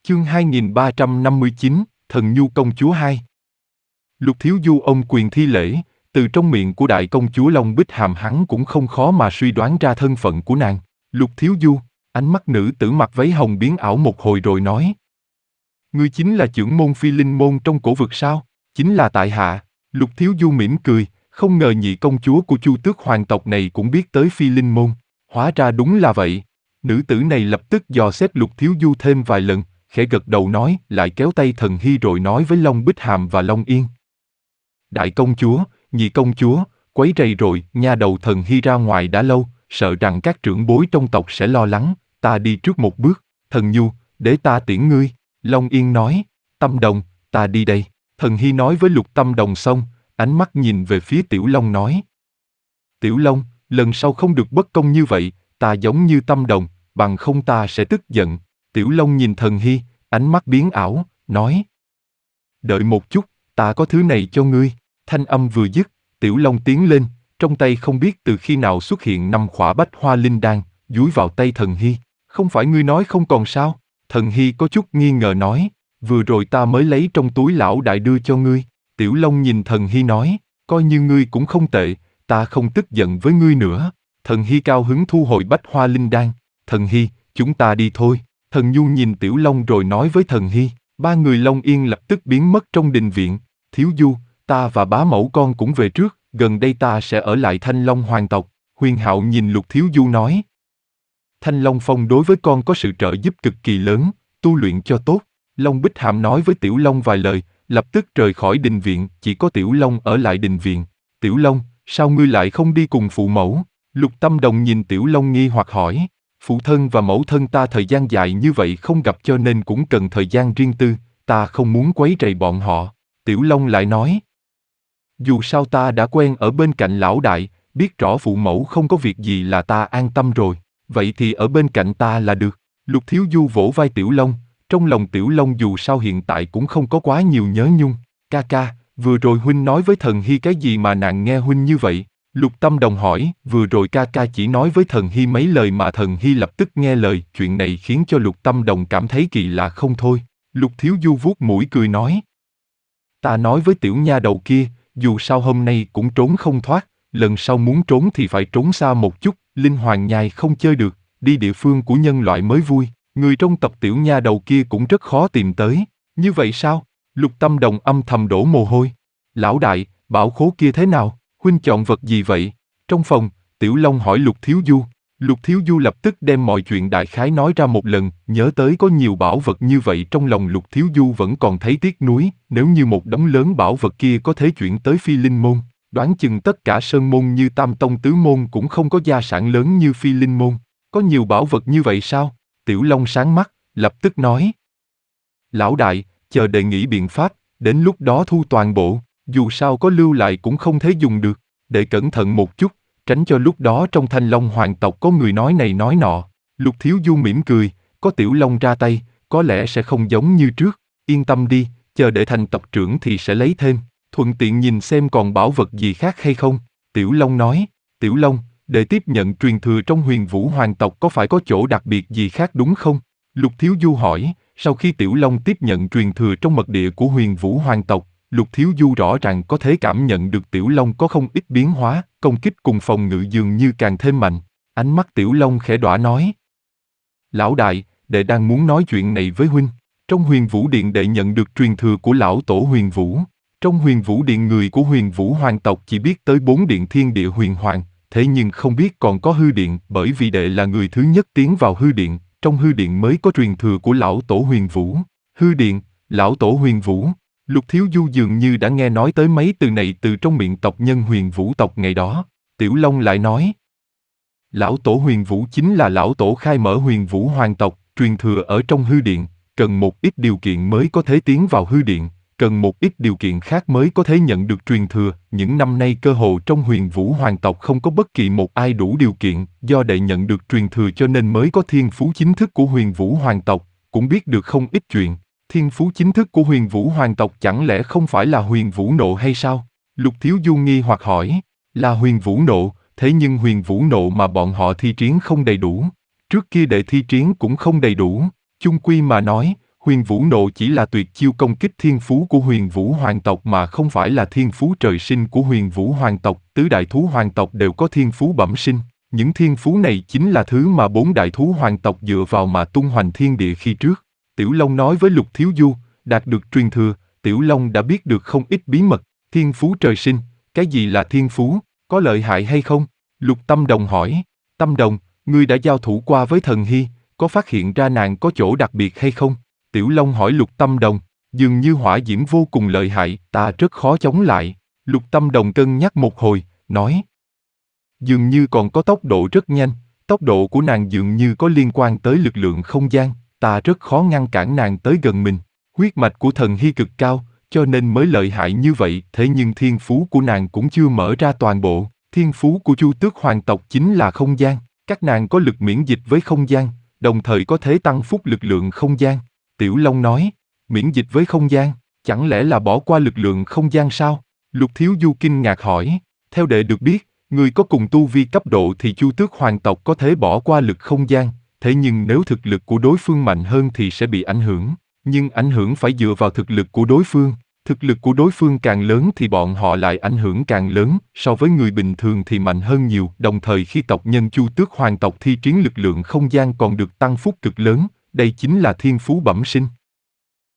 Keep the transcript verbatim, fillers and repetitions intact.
Chương hai nghìn ba trăm năm mươi chín, Thần Nhu công chúa hai. Lục Thiếu Du ôm quyền thi lễ, từ trong miệng của đại công chúa Long Bích Hàm hắn cũng không khó mà suy đoán ra thân phận của nàng. Lục Thiếu Du, ánh mắt nữ tử mặc váy hồng biến ảo một hồi rồi nói. Ngươi chính là trưởng môn Phi Linh môn trong cổ vực sao? Chính là tại hạ. Lục Thiếu Du mỉm cười, không ngờ nhị công chúa của Chu Tước hoàng tộc này cũng biết tới Phi Linh môn. Hóa ra đúng là vậy. Nữ tử này lập tức dò xét Lục Thiếu Du thêm vài lần, khẽ gật đầu nói, lại kéo tay Thần Hy rồi nói với Long Bích Hàm và Long Yên. Đại công chúa, nhị công chúa, quấy rầy rồi, nha đầu Thần Hy ra ngoài đã lâu, sợ rằng các trưởng bối trong tộc sẽ lo lắng, ta đi trước một bước. Thần Nhu, để ta tiễn ngươi. Long Yên nói, Tâm Đồng, ta đi đây. Thần Hy nói với Lục Tâm Đồng xong, ánh mắt nhìn về phía Tiểu Long nói. Tiểu Long, lần sau không được bất công như vậy, ta giống như Tâm Đồng, bằng không ta sẽ tức giận. Tiểu Long nhìn Thần Hy, ánh mắt biến ảo, nói. Đợi một chút, ta có thứ này cho ngươi. Thanh âm vừa dứt, Tiểu Long tiến lên, trong tay không biết từ khi nào xuất hiện năm khỏa bách hoa linh đan, dúi vào tay Thần Hy. Không phải ngươi nói không còn sao? Thần Hy có chút nghi ngờ nói, vừa rồi ta mới lấy trong túi lão đại đưa cho ngươi. Tiểu Long nhìn Thần Hy nói, coi như ngươi cũng không tệ, ta không tức giận với ngươi nữa. Thần Hy cao hứng thu hồi bách hoa linh đan. Thần Hy, chúng ta đi thôi. Thần Nhu nhìn Tiểu Long rồi nói với Thần Hy, ba người Long Yên lập tức biến mất trong đình viện. Thiếu Du, ta và bá mẫu con cũng về trước, gần đây ta sẽ ở lại Thanh Long hoàng tộc. Huyền Hạo nhìn Lục Thiếu Du nói. Thanh Long Phong đối với con có sự trợ giúp cực kỳ lớn, tu luyện cho tốt. Long Bích Hàm nói với Tiểu Long vài lời, lập tức rời khỏi đình viện, chỉ có Tiểu Long ở lại đình viện. Tiểu Long, sao ngươi lại không đi cùng phụ mẫu? Lục Tâm Đồng nhìn Tiểu Long nghi hoặc hỏi. Phụ thân và mẫu thân ta thời gian dài như vậy không gặp cho nên cũng cần thời gian riêng tư, ta không muốn quấy rầy bọn họ. Tiểu Long lại nói. Dù sao ta đã quen ở bên cạnh lão đại, biết rõ phụ mẫu không có việc gì là ta an tâm rồi, vậy thì ở bên cạnh ta là được. Lục Thiếu Du vỗ vai Tiểu Long, trong lòng Tiểu Long dù sao hiện tại cũng không có quá nhiều nhớ nhung. Ca ca, vừa rồi huynh nói với Thần Hy cái gì mà nàng nghe huynh như vậy? Lục Tâm Đồng hỏi, vừa rồi ca ca chỉ nói với Thần Hy mấy lời mà Thần Hy lập tức nghe lời, chuyện này khiến cho Lục Tâm Đồng cảm thấy kỳ lạ không thôi. Lục Thiếu Du vuốt mũi cười nói. Ta nói với tiểu nha đầu kia, dù sao hôm nay cũng trốn không thoát, lần sau muốn trốn thì phải trốn xa một chút, Linh Hoàng nhai không chơi được, đi địa phương của nhân loại mới vui, người trong tộc tiểu nha đầu kia cũng rất khó tìm tới. Như vậy sao? Lục Tâm Đồng âm thầm đổ mồ hôi. Lão đại, bảo khố kia thế nào? Huynh chọn vật gì vậy? Trong phòng, Tiểu Long hỏi Lục Thiếu Du. Lục Thiếu Du lập tức đem mọi chuyện đại khái nói ra một lần, nhớ tới có nhiều bảo vật như vậy trong lòng Lục Thiếu Du vẫn còn thấy tiếc nuối, nếu như một đống lớn bảo vật kia có thể chuyển tới Phi Linh môn, đoán chừng tất cả sơn môn như Tam Tông Tứ môn cũng không có gia sản lớn như Phi Linh môn. Có nhiều bảo vật như vậy sao? Tiểu Long sáng mắt, lập tức nói. Lão đại, chờ đệ nghĩ biện pháp, đến lúc đó thu toàn bộ, dù sao có lưu lại cũng không thể dùng được, để cẩn thận một chút, tránh cho lúc đó trong Thanh Long hoàng tộc có người nói này nói nọ. Lục Thiếu Du mỉm cười, có Tiểu Long ra tay, có lẽ sẽ không giống như trước, yên tâm đi, chờ để thành tộc trưởng thì sẽ lấy thêm, thuận tiện nhìn xem còn bảo vật gì khác hay không. Tiểu Long nói, Tiểu Long, để tiếp nhận truyền thừa trong Huyền Vũ hoàng tộc có phải có chỗ đặc biệt gì khác đúng không? Lục Thiếu Du hỏi, sau khi Tiểu Long tiếp nhận truyền thừa trong mật địa của Huyền Vũ hoàng tộc, Lục Thiếu Du rõ ràng có thể cảm nhận được Tiểu Long có không ít biến hóa, công kích cùng phòng ngự dường như càng thêm mạnh. Ánh mắt Tiểu Long khẽ đọa nói. Lão đại, đệ đang muốn nói chuyện này với huynh. Trong Huyền Vũ Điện đệ nhận được truyền thừa của lão tổ Huyền Vũ. Trong Huyền Vũ Điện người của Huyền Vũ hoàng tộc chỉ biết tới bốn điện thiên địa huyền hoàng, thế nhưng không biết còn có hư điện, bởi vì đệ là người thứ nhất tiến vào hư điện, trong hư điện mới có truyền thừa của lão tổ Huyền Vũ. Hư điện, lão tổ Huyền Vũ. Lục Thiếu Du dường như đã nghe nói tới mấy từ này từ trong miệng tộc nhân Huyền Vũ tộc ngày đó. Tiểu Long lại nói. Lão tổ Huyền Vũ chính là lão tổ khai mở Huyền Vũ hoàng tộc, truyền thừa ở trong hư điện, cần một ít điều kiện mới có thể tiến vào hư điện, cần một ít điều kiện khác mới có thể nhận được truyền thừa. Những năm nay cơ hồ trong Huyền Vũ hoàng tộc không có bất kỳ một ai đủ điều kiện, do đệ nhận được truyền thừa cho nên mới có thiên phú chính thức của Huyền Vũ hoàng tộc, cũng biết được không ít chuyện. Thiên phú chính thức của Huyền Vũ hoàng tộc chẳng lẽ không phải là Huyền Vũ nộ hay sao? Lục Thiếu Du nghi hoặc hỏi, là Huyền Vũ nộ, thế nhưng Huyền Vũ nộ mà bọn họ thi triển không đầy đủ. Trước kia đệ thi triển cũng không đầy đủ, chung quy mà nói, Huyền Vũ Nộ chỉ là tuyệt chiêu công kích thiên phú của Huyền Vũ Hoàng tộc mà không phải là thiên phú trời sinh của Huyền Vũ Hoàng tộc. Tứ đại thú hoàng tộc đều có thiên phú bẩm sinh. Những thiên phú này chính là thứ mà bốn đại thú hoàng tộc dựa vào mà tung hoành thiên địa khi trước. Tiểu Long nói với Lục Thiếu Du, đạt được truyền thừa, Tiểu Long đã biết được không ít bí mật. Thiên phú trời sinh, cái gì là thiên phú, có lợi hại hay không? Lục Tâm Đồng hỏi. Tâm Đồng, ngươi đã giao thủ qua với Thần Hy, có phát hiện ra nàng có chỗ đặc biệt hay không? Tiểu Long hỏi Lục Tâm Đồng, dường như hỏa diễm vô cùng lợi hại, ta rất khó chống lại. Lục Tâm Đồng cân nhắc một hồi, nói. Dường như còn có tốc độ rất nhanh, tốc độ của nàng dường như có liên quan tới lực lượng không gian, ta rất khó ngăn cản nàng tới gần mình. Huyết mạch của Thần Hy cực cao, cho nên mới lợi hại như vậy, thế nhưng thiên phú của nàng cũng chưa mở ra toàn bộ. Thiên phú của Chu Tước hoàng tộc chính là không gian, các nàng có lực miễn dịch với không gian, đồng thời có thể tăng phúc lực lượng không gian. Tiểu Long nói, miễn dịch với không gian, chẳng lẽ là bỏ qua lực lượng không gian sao? Lục Thiếu Du kinh ngạc hỏi, theo đệ được biết, người có cùng tu vi cấp độ thì Chu Tước hoàng tộc có thể bỏ qua lực không gian, thế nhưng nếu thực lực của đối phương mạnh hơn thì sẽ bị ảnh hưởng, nhưng ảnh hưởng phải dựa vào thực lực của đối phương. Thực lực của đối phương càng lớn thì bọn họ lại ảnh hưởng càng lớn, so với người bình thường thì mạnh hơn nhiều. Đồng thời khi tộc nhân Chu Tước hoàng tộc thi triển lực lượng không gian còn được tăng phúc cực lớn, đây chính là thiên phú bẩm sinh.